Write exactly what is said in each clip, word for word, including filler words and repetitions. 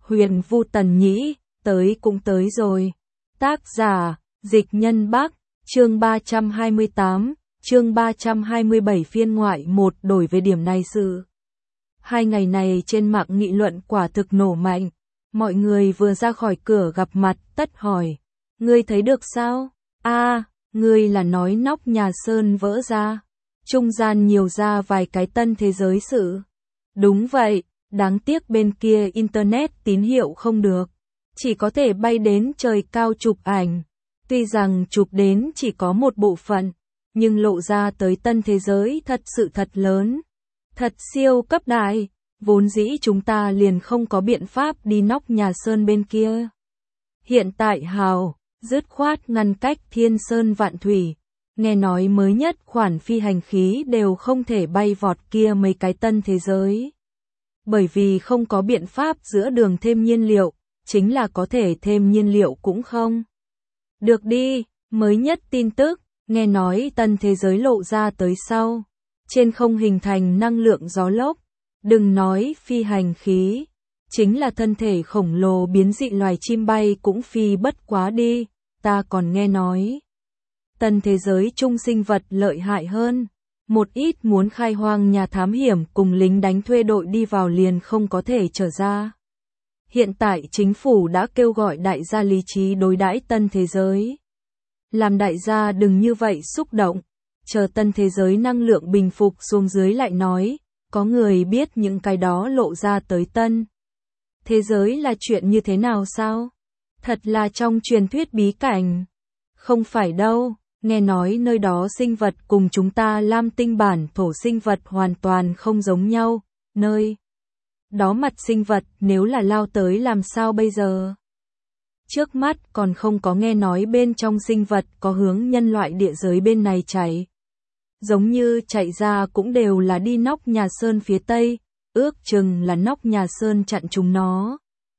Huyền Vu Tần Nhĩ, tới cũng tới rồi. Tác giả, Dịch Nhân Bắc, chương ba trăm hai mươi tám, chương ba trăm hai mươi bảy phiên ngoại một đổi về điểm này sự. Hai ngày này trên mạng nghị luận quả thực nổ mạnh, mọi người vừa ra khỏi cửa gặp mặt tất hỏi, ngươi thấy được sao? A, ngươi là nói nóc nhà sơn vỡ ra, trung gian nhiều ra vài cái tân thế giới sự. Đúng vậy, đáng tiếc bên kia internet tín hiệu không được, chỉ có thể bay đến trời cao chụp ảnh. Tuy rằng chụp đến chỉ có một bộ phận, nhưng lộ ra tới tân thế giới thật sự thật lớn, thật siêu cấp đại, vốn dĩ chúng ta liền không có biện pháp đi nóc nhà sơn bên kia. Hiện tại hào, dứt khoát ngăn cách thiên sơn vạn thủy, nghe nói mới nhất khoản phi hành khí đều không thể bay vọt kia mấy cái tân thế giới. Bởi vì không có biện pháp giữa đường thêm nhiên liệu, chính là có thể thêm nhiên liệu cũng không. Được đi, mới nhất tin tức, nghe nói tân thế giới lộ ra tới sau. Trên không hình thành năng lượng gió lốc, đừng nói phi hành khí, chính là thân thể khổng lồ biến dị loài chim bay cũng phi bất quá đi, ta còn nghe nói. Tân thế giới chung sinh vật lợi hại hơn, một ít muốn khai hoang nhà thám hiểm cùng lính đánh thuê đội đi vào liền không có thể trở ra. Hiện tại chính phủ đã kêu gọi đại gia lý trí đối đãi tân thế giới. Làm đại gia đừng như vậy xúc động, chờ tân thế giới năng lượng bình phục xuống dưới lại nói, có người biết những cái đó lộ ra tới tân thế giới là chuyện như thế nào sao? Thật là trong truyền thuyết bí cảnh. Không phải đâu, nghe nói nơi đó sinh vật cùng chúng ta Lam Tinh bản thổ sinh vật hoàn toàn không giống nhau, nơi đó mặt sinh vật nếu là lao tới làm sao bây giờ? Trước mắt còn không có nghe nói bên trong sinh vật có hướng nhân loại địa giới bên này chạy. Giống như chạy ra cũng đều là đi nóc nhà sơn phía tây, ước chừng là nóc nhà sơn chặn chúng nó.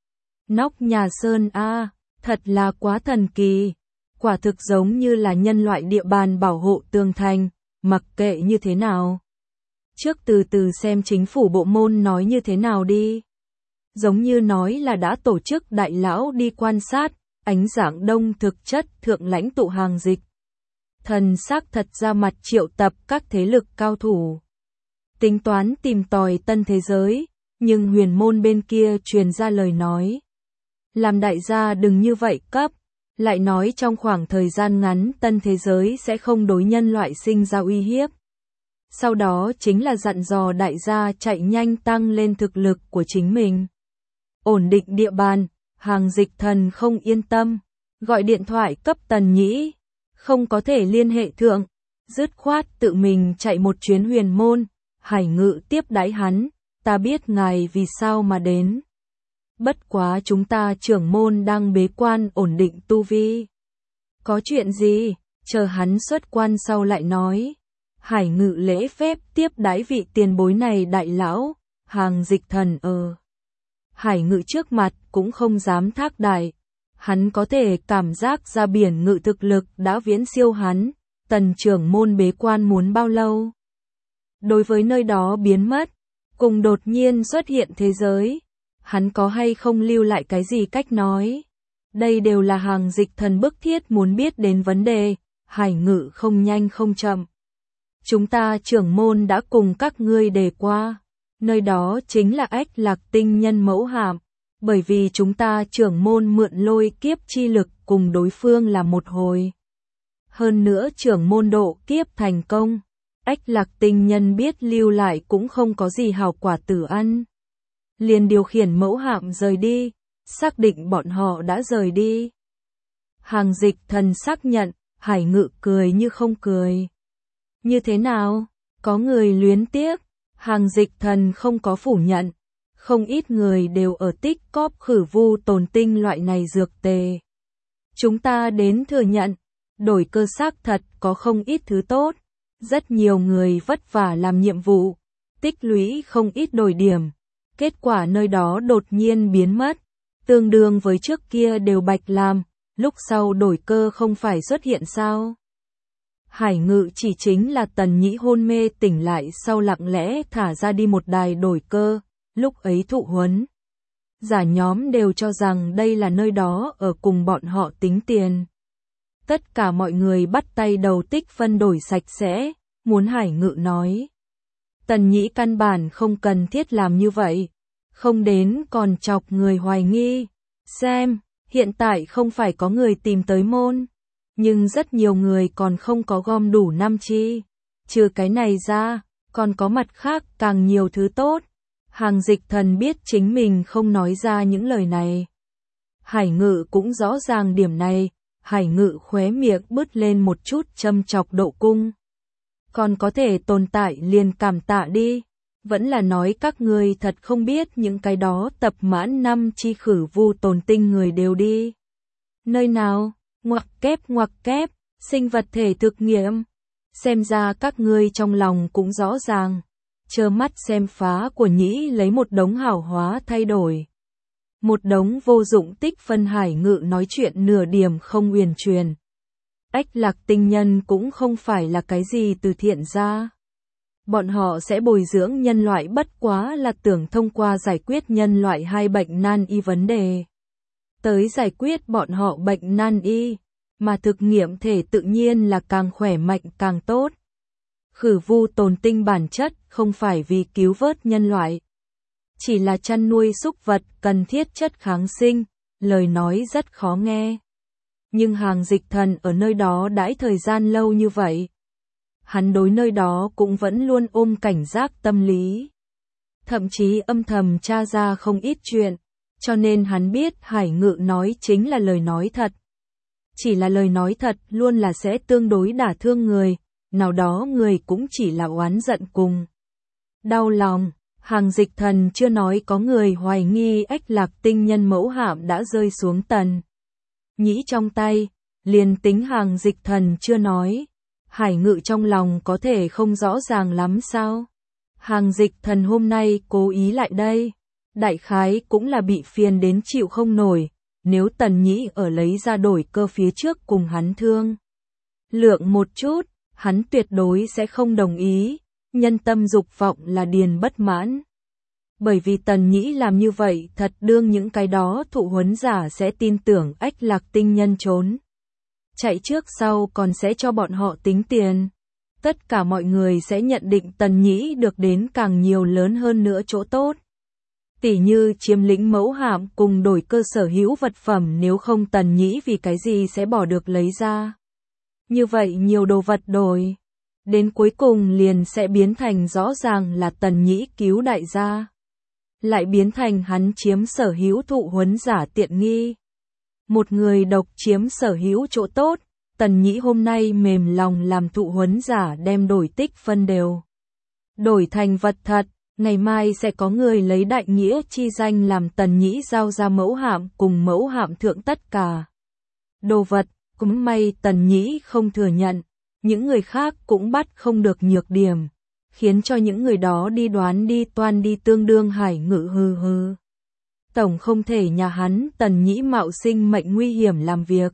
Nóc nhà sơn a, thật là quá thần kỳ. Quả thực giống như là nhân loại địa bàn bảo hộ tường thành, mặc kệ như thế nào. Trước từ từ xem chính phủ bộ môn nói như thế nào đi. Giống như nói là đã tổ chức đại lão đi quan sát, ánh dạng đông thực chất thượng lãnh tụ hàng dịch. Thần xác thật ra mặt triệu tập các thế lực cao thủ. Tính toán tìm tòi tân thế giới, nhưng huyền môn bên kia truyền ra lời nói. Làm đại gia đừng như vậy cấp, lại nói trong khoảng thời gian ngắn tân thế giới sẽ không đối nhân loại sinh ra uy hiếp. Sau đó chính là dặn dò đại gia chạy nhanh tăng lên thực lực của chính mình. Ổn định địa bàn, hàng dịch thần không yên tâm, gọi điện thoại cấp Tần Nhĩ, không có thể liên hệ thượng, dứt khoát tự mình chạy một chuyến huyền môn, Hải Ngự tiếp đãi hắn, ta biết ngài vì sao mà đến. Bất quá chúng ta trưởng môn đang bế quan ổn định tu vi. Có chuyện gì, chờ hắn xuất quan sau lại nói. Hải Ngự lễ phép tiếp đãi vị tiền bối này đại lão, hàng dịch thần ờ. Hải Ngự trước mặt cũng không dám thác đại. Hắn có thể cảm giác ra biển ngự thực lực đã viễn siêu hắn, tần trưởng môn bế quan muốn bao lâu. Đối với nơi đó biến mất, cùng đột nhiên xuất hiện thế giới, hắn có hay không lưu lại cái gì cách nói. Đây đều là hàng dịch thần bức thiết muốn biết đến vấn đề, Hải Ngự không nhanh không chậm. Chúng ta trưởng môn đã cùng các ngươi đề qua, nơi đó chính là Ách Lạc Tinh nhân mẫu hạm. Bởi vì chúng ta trưởng môn mượn lôi kiếp chi lực cùng đối phương là một hồi. Hơn nữa trưởng môn độ kiếp thành công, Ách Lạc Tinh nhân biết lưu lại cũng không có gì hảo quả tử ăn. Liền điều khiển mẫu hạm rời đi, xác định bọn họ đã rời đi. Hàng dịch thần xác nhận, Hải Ngự cười như không cười. Như thế nào? Có người luyến tiếc, hàng dịch thần không có phủ nhận. Không ít người đều ở tích cóp khử vu tồn tinh loại này dược tề. Chúng ta đến thừa nhận, đổi cơ xác thật có không ít thứ tốt. Rất nhiều người vất vả làm nhiệm vụ, tích lũy không ít đổi điểm. Kết quả nơi đó đột nhiên biến mất, tương đương với trước kia đều bạch làm, lúc sau đổi cơ không phải xuất hiện sao. Hải Ngự chỉ chính là Tần Nhĩ hôn mê tỉnh lại sau lặng lẽ thả ra đi một đài đổi cơ. Lúc ấy thụ huấn, giả nhóm đều cho rằng đây là nơi đó ở cùng bọn họ tính tiền. Tất cả mọi người bắt tay đầu tích phân đổi sạch sẽ, muốn Hải Ngự nói. Tần Nhĩ căn bản không cần thiết làm như vậy, không đến còn chọc người hoài nghi. Xem, hiện tại không phải có người tìm tới môn, nhưng rất nhiều người còn không có gom đủ năm chi. Trừ cái này ra, còn có mặt khác càng nhiều thứ tốt. Hàng Dịch Thần biết chính mình không nói ra những lời này. Hải Ngự cũng rõ ràng điểm này, Hải Ngự khóe miệng bứt lên một chút châm chọc Độ Cung. Còn có thể tồn tại liền cảm tạ đi, vẫn là nói các ngươi thật không biết những cái đó tập mãn năm chi khử vu tồn tinh người đều đi. Nơi nào, ngoặc kép ngoặc kép, sinh vật thể thực nghiệm. Xem ra các ngươi trong lòng cũng rõ ràng, trơ mắt xem phá của Nhĩ lấy một đống hảo hóa thay đổi. Một đống vô dụng tích phân. Hải Ngự nói chuyện nửa điểm không uyển chuyển. Ách Lạc tinh nhân cũng không phải là cái gì từ thiện ra. Bọn họ sẽ bồi dưỡng nhân loại bất quá là tưởng thông qua giải quyết nhân loại hai bệnh nan y vấn đề. Tới giải quyết bọn họ bệnh nan y, mà thực nghiệm thể tự nhiên là càng khỏe mạnh càng tốt. Khử vu tồn tinh bản chất không phải vì cứu vớt nhân loại. Chỉ là chăn nuôi súc vật cần thiết chất kháng sinh, lời nói rất khó nghe. Nhưng Hàng Dịch Thần ở nơi đó đãi thời gian lâu như vậy. Hắn đối nơi đó cũng vẫn luôn ôm cảnh giác tâm lý. Thậm chí âm thầm tra ra không ít chuyện, cho nên hắn biết Hải Ngự nói chính là lời nói thật. Chỉ là lời nói thật luôn là sẽ tương đối đả thương người, nào đó người cũng chỉ là oán giận cùng đau lòng. Hàng Dịch Thần chưa nói có người hoài nghi Ách Lạc tinh nhân mẫu hạm đã rơi xuống Tần Nhĩ trong tay, liền tính Hàng Dịch Thần chưa nói, Hải Ngự trong lòng có thể không rõ ràng lắm sao? Hàng Dịch Thần hôm nay cố ý lại đây, đại khái cũng là bị phiền đến chịu không nổi, nếu Tần Nhĩ ở lấy ra đổi cơ phía trước cùng hắn thương lượng một chút, hắn tuyệt đối sẽ không đồng ý. Nhân tâm dục vọng là điền bất mãn. Bởi vì Tần Nhĩ làm như vậy thật đương những cái đó thụ huấn giả sẽ tin tưởng Ách Lạc tinh nhân trốn. Chạy trước sau còn sẽ cho bọn họ tính tiền. Tất cả mọi người sẽ nhận định Tần Nhĩ được đến càng nhiều lớn hơn nữa chỗ tốt. Tỉ như chiếm lĩnh mẫu hạm cùng đổi cơ sở hữu vật phẩm, nếu không Tần Nhĩ vì cái gì sẽ bỏ được lấy ra. Như vậy nhiều đồ vật đổi. Đến cuối cùng liền sẽ biến thành rõ ràng là Tần Nhĩ cứu đại gia. Lại biến thành hắn chiếm sở hữu thụ huấn giả tiện nghi. Một người độc chiếm sở hữu chỗ tốt, Tần Nhĩ hôm nay mềm lòng làm thụ huấn giả đem đổi tích phân đều đổi thành vật thật, ngày mai sẽ có người lấy đại nghĩa chi danh làm Tần Nhĩ giao ra mẫu hạm cùng mẫu hạm thượng tất cả đồ vật. Cũng may Tần Nhĩ không thừa nhận, những người khác cũng bắt không được nhược điểm, khiến cho những người đó đi đoán đi toan đi tương đương. Hải Ngự hừ hừ. Tổng không thể nhà hắn Tần Nhĩ mạo sinh mệnh nguy hiểm làm việc.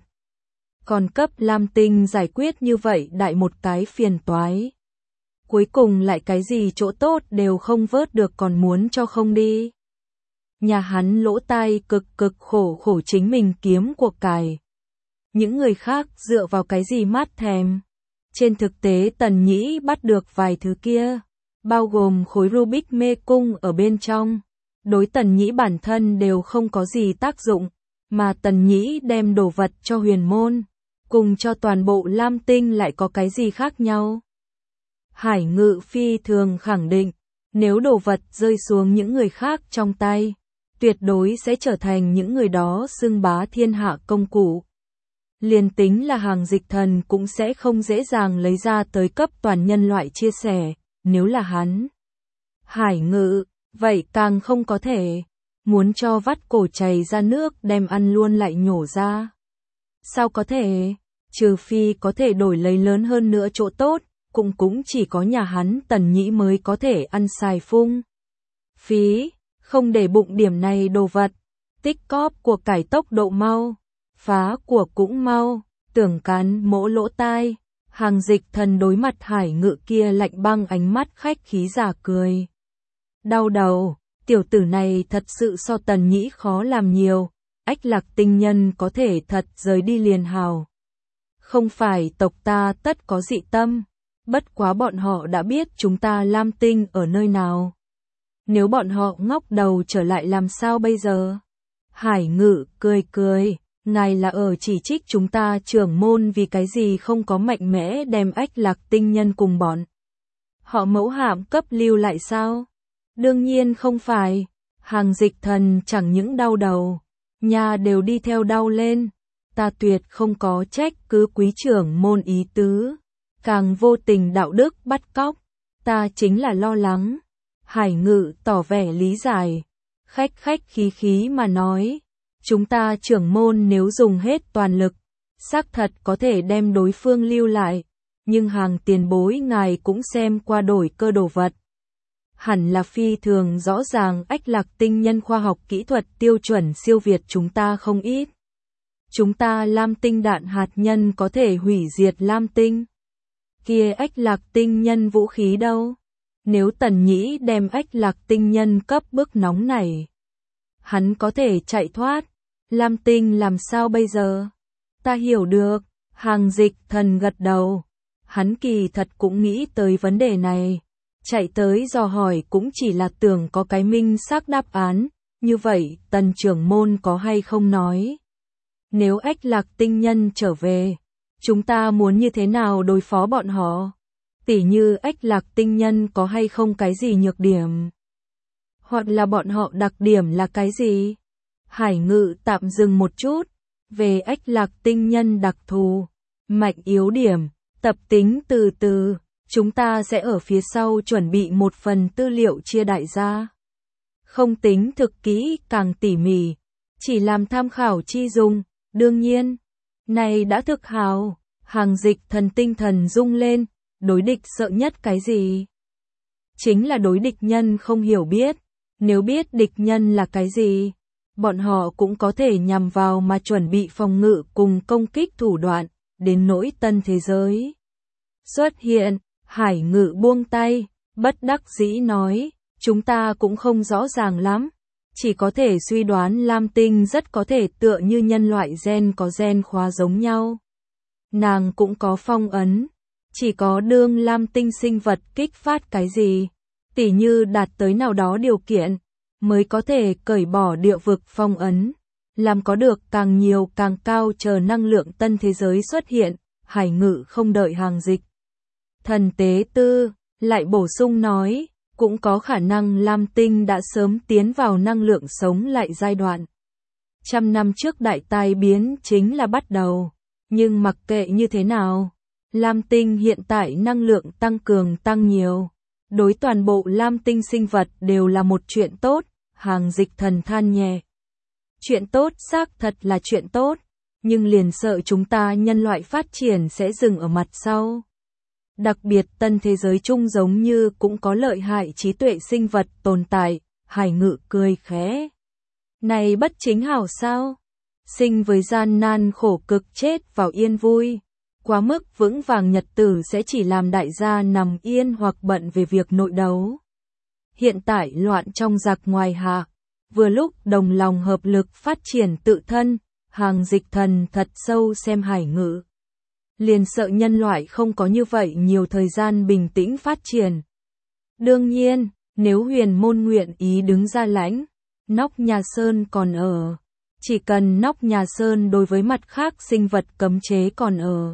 Còn cấp Lam Tinh giải quyết như vậy đại một cái phiền toái. Cuối cùng lại cái gì chỗ tốt đều không vớt được còn muốn cho không đi. Nhà hắn lỗ tai cực cực khổ khổ chính mình kiếm cuộc cải. Những người khác dựa vào cái gì mát thèm. Trên thực tế Tần Nhĩ bắt được vài thứ kia, bao gồm khối Rubik mê cung ở bên trong. Đối Tần Nhĩ bản thân đều không có gì tác dụng, mà Tần Nhĩ đem đồ vật cho huyền môn, cùng cho toàn bộ Lam Tinh lại có cái gì khác nhau. Hải Ngự phi thường khẳng định, nếu đồ vật rơi xuống những người khác trong tay, tuyệt đối sẽ trở thành những người đó xưng bá thiên hạ công cụ. Liền tính là Hàng Dịch Thần cũng sẽ không dễ dàng lấy ra tới cấp toàn nhân loại chia sẻ, nếu là hắn. Hải Ngự, vậy càng không có thể, muốn cho vắt cổ chảy ra nước đem ăn luôn lại nhổ ra. Sao có thể, trừ phi có thể đổi lấy lớn hơn nữa chỗ tốt, cũng cũng chỉ có nhà hắn Tần Nhĩ mới có thể ăn xài phung phí, không để bụng điểm này đồ vật. Tích cóp của cải tốc độ mau, phá của cũng mau, tưởng cắn mỗ lỗ tai. Hàng Dịch Thần đối mặt Hải Ngự kia lạnh băng ánh mắt khách khí giả cười. Đau đầu, Tiểu tử này thật sự so Tần Nhĩ khó làm nhiều, Ách Lạc tinh nhân có thể thật rời đi liền hào. Không phải tộc ta tất có dị tâm, bất quá bọn họ đã biết chúng ta Lam Tinh ở nơi nào. Nếu bọn họ ngóc đầu trở lại làm sao bây giờ? Hải Ngự cười cười, ngài là ở chỉ trích chúng ta trưởng môn vì cái gì không có mạnh mẽ đem Ách Lạc tinh nhân cùng bọn họ mẫu hạm cấp lưu lại sao? Đương nhiên không phải, Hàng Dịch Thần chẳng những đau đầu, nhà đều đi theo đau lên. Ta tuyệt không có trách cứ quý trưởng môn ý tứ, càng vô tình đạo đức bắt cóc, ta chính là lo lắng. Hải Ngự tỏ vẻ lý giải, khách khách khí khí mà nói, chúng ta trưởng môn nếu dùng hết toàn lực, xác thật có thể đem đối phương lưu lại, nhưng Hàng tiền bối ngài cũng xem qua đổi cơ đồ vật. Hẳn là phi thường rõ ràng Ách Lạc tinh nhân khoa học kỹ thuật tiêu chuẩn siêu việt chúng ta không ít. Chúng ta Lam Tinh đạn hạt nhân có thể hủy diệt Lam Tinh. Kia Ách Lạc tinh nhân vũ khí đâu? Nếu Tần Nhĩ đem Ách Lạc tinh nhân cấp bức nóng này, hắn có thể chạy thoát. Lam Tinh làm sao bây giờ? Ta hiểu được, Hàng Dịch Thần gật đầu. Hắn kỳ thật cũng nghĩ tới vấn đề này. Chạy tới dò hỏi cũng chỉ là tưởng có cái minh xác đáp án. Như vậy, Tần trưởng môn có hay không nói? Nếu Ách Lạc tinh nhân trở về, chúng ta muốn như thế nào đối phó bọn họ? Tỉ như Ách Lạc tinh nhân có hay không cái gì nhược điểm? Hoặc là bọn họ đặc điểm là cái gì? Hải Ngự tạm dừng một chút. Về Ách Lạc tinh nhân đặc thù, mạnh yếu điểm, tập tính từ từ, chúng ta sẽ ở phía sau chuẩn bị một phần tư liệu chia đại gia. Không tính thực kỹ càng tỉ mỉ, chỉ làm tham khảo chi dùng. Đương nhiên, này đã thực hào, Hàng Dịch Thần tinh thần rung lên, đối địch sợ nhất cái gì? Chính là đối địch nhân không hiểu biết, nếu biết địch nhân là cái gì, bọn họ cũng có thể nhằm vào mà chuẩn bị phòng ngự cùng công kích thủ đoạn, đến nỗi tân thế giới. Xuất hiện, Hải Ngự buông tay, bất đắc dĩ nói, chúng ta cũng không rõ ràng lắm. Chỉ có thể suy đoán Lam Tinh rất có thể tựa như nhân loại gen có gen khóa giống nhau. Nàng cũng có phong ấn. Chỉ có đương Lam Tinh sinh vật kích phát cái gì, tỉ như đạt tới nào đó điều kiện, mới có thể cởi bỏ địa vực phong ấn. Làm có được càng nhiều càng cao chờ năng lượng tân thế giới xuất hiện. Hải Ngự không đợi Hàng Dịch Thần tế tư, lại bổ sung nói. Cũng có khả năng Lam Tinh đã sớm tiến vào năng lượng sống lại giai đoạn. Trăm năm trước đại tai biến chính là bắt đầu. Nhưng mặc kệ như thế nào, Lam Tinh hiện tại năng lượng tăng cường tăng nhiều. Đối toàn bộ Lam Tinh sinh vật đều là một chuyện tốt, Hàng Dịch Thần than nhẹ. Chuyện tốt xác thật là chuyện tốt, nhưng liền sợ chúng ta nhân loại phát triển sẽ dừng ở mặt sau. Đặc biệt tân thế giới chung giống như cũng có lợi hại trí tuệ sinh vật tồn tại, Hải Ngự cười khẽ. Này bất chính hảo sao? Sinh với gian nan khổ cực chết vào yên vui. Quá mức vững vàng nhật tử sẽ chỉ làm đại gia nằm yên hoặc bận về việc nội đấu. Hiện tại loạn trong giặc ngoài hạ, vừa lúc đồng lòng hợp lực phát triển tự thân, Hàng Dịch Thần thật sâu xem Hải Ngự. Liền sợ nhân loại không có như vậy nhiều thời gian bình tĩnh phát triển. Đương nhiên, nếu Huyền Môn nguyện ý đứng ra lãnh, Nóc Nhà Sơn còn ở. Chỉ cần Nóc Nhà Sơn đối với mặt khác sinh vật cấm chế còn ở.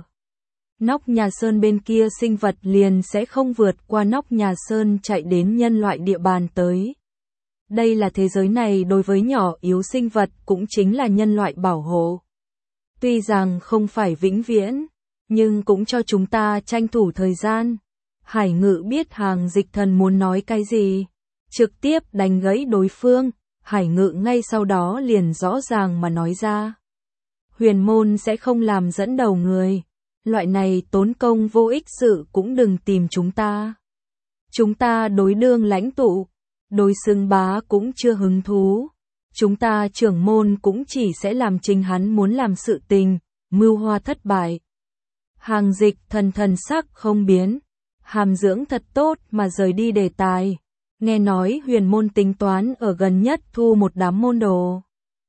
Nóc Nhà Sơn bên kia sinh vật liền sẽ không vượt qua Nóc Nhà Sơn chạy đến nhân loại địa bàn tới. Đây là thế giới này đối với nhỏ yếu sinh vật cũng chính là nhân loại bảo hộ. Tuy rằng không phải vĩnh viễn, nhưng cũng cho chúng ta tranh thủ thời gian. Hải Ngự biết Hàng Dịch Thần muốn nói cái gì, trực tiếp đánh gãy đối phương. Hải Ngự ngay sau đó liền rõ ràng mà nói ra. Huyền Môn sẽ không làm dẫn đầu người. Loại này tốn công vô ích sự cũng đừng tìm chúng ta. Chúng ta đối đương lãnh tụ, đối xưng bá cũng chưa hứng thú. Chúng ta trưởng môn cũng chỉ sẽ làm chính hắn muốn làm sự tình, mưu hoa thất bại. Hàng Dịch Thần thần sắc không biến, hàm dưỡng thật tốt mà rời đi đề tài. Nghe nói huyền môn tính toán ở gần nhất thu một đám môn đồ.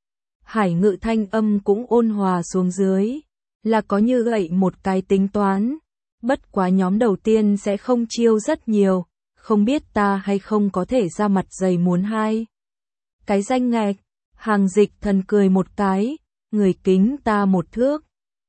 Hải Ngự thanh âm cũng ôn hòa xuống dưới, là có như vậy một cái tính toán, bất quá nhóm đầu tiên sẽ không chiêu rất nhiều, không biết ta hay không có thể ra mặt dày muốn hai. Cái danh ngạch, Hàng Dịch Thần cười một cái, người kính ta một thước,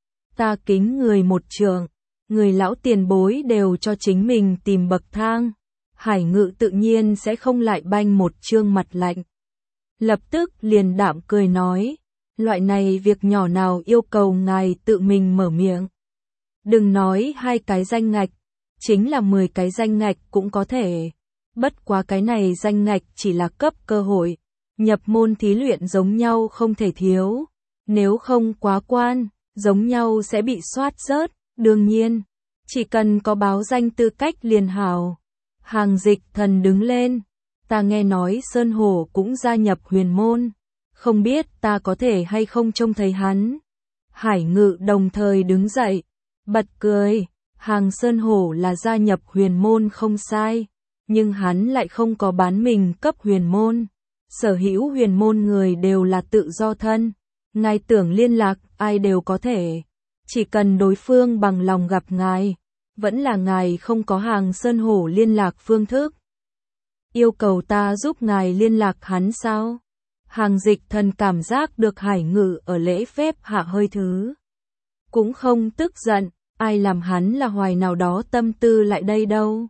ta kính người một trượng, người lão tiền bối đều cho chính mình tìm bậc thang. Hải Ngự tự nhiên sẽ không lại banh một trương mặt lạnh. Lập tức liền đạm cười nói, loại này việc nhỏ nào yêu cầu ngài tự mình mở miệng. Đừng nói hai cái danh ngạch, chính là mười cái danh ngạch cũng có thể. Bất quá cái này danh ngạch chỉ là cấp cơ hội, nhập môn thí luyện giống nhau không thể thiếu. Nếu không quá quan, giống nhau sẽ bị soát rớt, đương nhiên, chỉ cần có báo danh tư cách liền hảo. Hàng Dịch Thần đứng lên, ta nghe nói Sơn Hổ cũng gia nhập huyền môn, không biết ta có thể hay không trông thấy hắn. Hải Ngự đồng thời đứng dậy, bật cười, Hàng Sơn Hổ là gia nhập huyền môn không sai, nhưng hắn lại không có bán mình cấp huyền môn. Sở hữu huyền môn người đều là tự do thân, ngài tưởng liên lạc ai đều có thể, chỉ cần đối phương bằng lòng gặp ngài. Vẫn là ngài không có Hàng Sơn Hổ liên lạc phương thức. Yêu cầu ta giúp ngài liên lạc hắn sao? Hàng Dịch Thần cảm giác được Hải Ngự ở lễ phép hạ hơi thứ. Cũng không tức giận, ai làm hắn là hoài nào đó tâm tư lại đây đâu.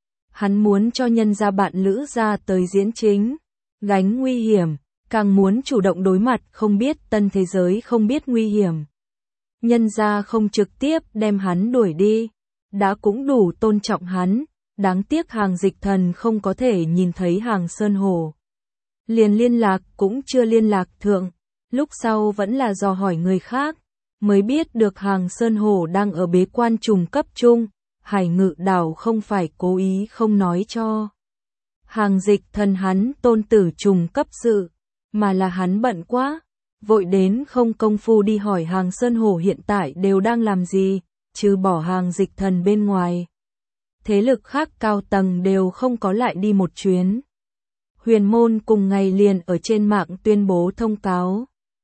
Hắn muốn cho nhân gia bạn lữ ra tới diễn chính, gánh nguy hiểm, càng muốn chủ động đối mặt không biết tân thế giới không biết nguy hiểm. Nhân gia không trực tiếp đem hắn đuổi đi. Đã cũng đủ tôn trọng hắn, đáng tiếc Hàng Dịch Thần không có thể nhìn thấy Hàng Sơn Hổ. Liền liên lạc cũng chưa liên lạc thượng, lúc sau vẫn là dò hỏi người khác, mới biết được Hàng Sơn Hổ đang ở bế quan trùng cấp trung, Hải Ngự đảo không phải cố ý không nói cho. Hàng Dịch Thần hắn tôn tử trùng cấp sự, mà là hắn bận quá, vội đến không công phu đi hỏi Hàng Sơn Hổ hiện tại đều đang làm gì. Trừ bỏ Hàng Dịch Thần bên ngoài, thế lực khác cao tầng đều không có lại đi một chuyến. Huyền môn cùng ngày liền ở trên mạng tuyên bố thông cáo,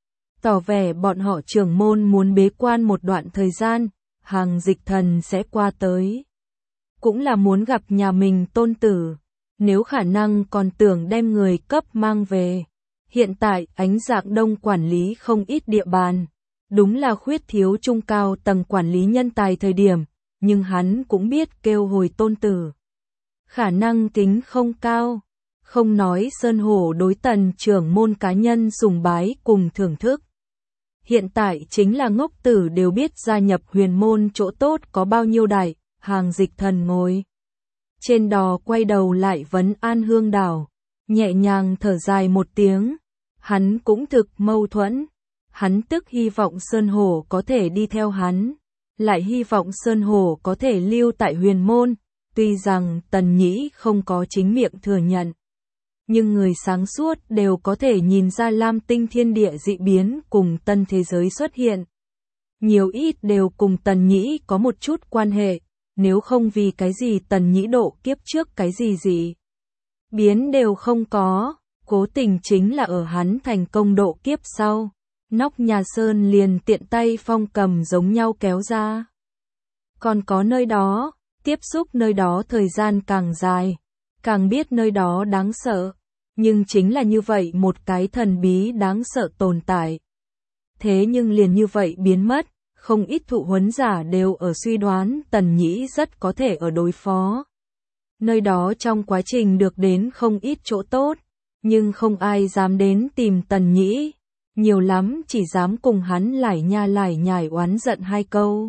tỏ vẻ bọn họ trưởng môn muốn bế quan một đoạn thời gian, Hàng Dịch Thần sẽ qua tới. Cũng là muốn gặp nhà mình tôn tử, nếu khả năng còn tưởng đem người cấp mang về. Hiện tại Ánh Dạng Đông quản lý không ít địa bàn. Đúng là khuyết thiếu trung cao tầng quản lý nhân tài thời điểm, nhưng hắn cũng biết kêu hồi tôn tử. Khả năng tính không cao, không nói Sơn Hổ đối Tần trưởng môn cá nhân sùng bái cùng thưởng thức. Hiện tại chính là ngốc tử đều biết gia nhập huyền môn chỗ tốt có bao nhiêu đại, Hàng Dịch Thần ngồi trên đò quay đầu lại vấn an Hương Đảo, nhẹ nhàng thở dài một tiếng, hắn cũng thực mâu thuẫn. Hắn tức hy vọng Sơn Hổ có thể đi theo hắn, lại hy vọng Sơn Hổ có thể lưu tại huyền môn, tuy rằng Tần Nhĩ không có chính miệng thừa nhận. Nhưng người sáng suốt đều có thể nhìn ra Lam Tinh thiên địa dị biến cùng tân thế giới xuất hiện. Nhiều ít đều cùng Tần Nhĩ có một chút quan hệ, nếu không vì cái gì Tần Nhĩ độ kiếp trước cái gì gì. Biến đều không có, cố tình chính là ở hắn thành công độ kiếp sau. Nóc nhà Sơn liền tiện tay phong cầm giống nhau kéo ra. Còn có nơi đó, tiếp xúc nơi đó thời gian càng dài, càng biết nơi đó đáng sợ. Nhưng chính là như vậy một cái thần bí đáng sợ tồn tại. Thế nhưng liền như vậy biến mất, không ít thụ huấn giả đều ở suy đoán Tần Nhĩ rất có thể ở đối phó. Nơi đó trong quá trình được đến không ít chỗ tốt, nhưng không ai dám đến tìm Tần Nhĩ. Nhiều lắm chỉ dám cùng hắn lải nha lải nhải oán giận hai câu.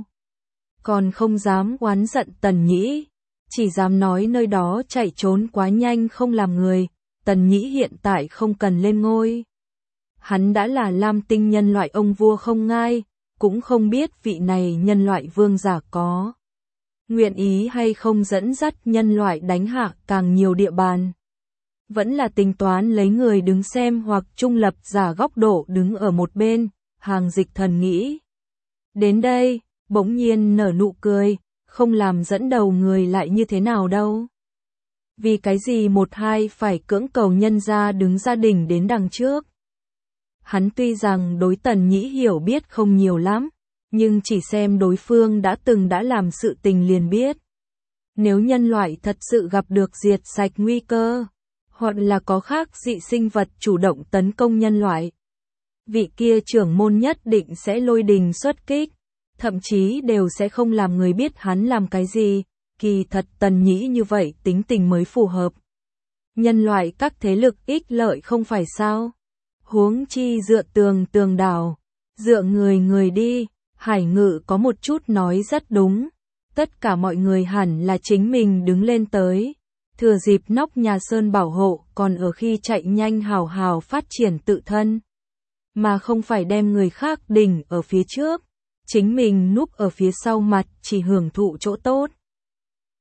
Còn không dám oán giận Tần Nhĩ, chỉ dám nói nơi đó chạy trốn quá nhanh không làm người, Tần Nhĩ hiện tại không cần lên ngôi. Hắn đã là Lam Tinh nhân loại ông vua không ngai, cũng không biết vị này nhân loại vương giả có nguyện ý hay không dẫn dắt nhân loại đánh hạ càng nhiều địa bàn. Vẫn là tính toán lấy người đứng xem hoặc trung lập giả góc độ đứng ở một bên, Hàng Dịch Thần nghĩ. Đến đây, bỗng nhiên nở nụ cười, không làm dẫn đầu người lại như thế nào đâu. Vì cái gì một hai phải cưỡng cầu nhân gia đứng gia đình đến đằng trước. Hắn tuy rằng đối Tần Nhĩ hiểu biết không nhiều lắm, nhưng chỉ xem đối phương đã từng đã làm sự tình liền biết. Nếu nhân loại thật sự gặp được diệt sạch nguy cơ, hoặc là có khác dị sinh vật chủ động tấn công nhân loại, vị kia trưởng môn nhất định sẽ lôi đình xuất kích, thậm chí đều sẽ không làm người biết hắn làm cái gì, kỳ thật Tần Nhĩ như vậy tính tình mới phù hợp. Nhân loại các thế lực ích lợi không phải sao? Huống chi dựa tường tường đảo, dựa người người đi, Hải Ngự có một chút nói rất đúng. Tất cả mọi người hẳn là chính mình đứng lên tới. Thừa dịp nóc nhà sơn bảo hộ còn ở khi chạy nhanh hào hào phát triển tự thân. Mà không phải đem người khác đỉnh ở phía trước. Chính mình núp ở phía sau mặt chỉ hưởng thụ chỗ tốt.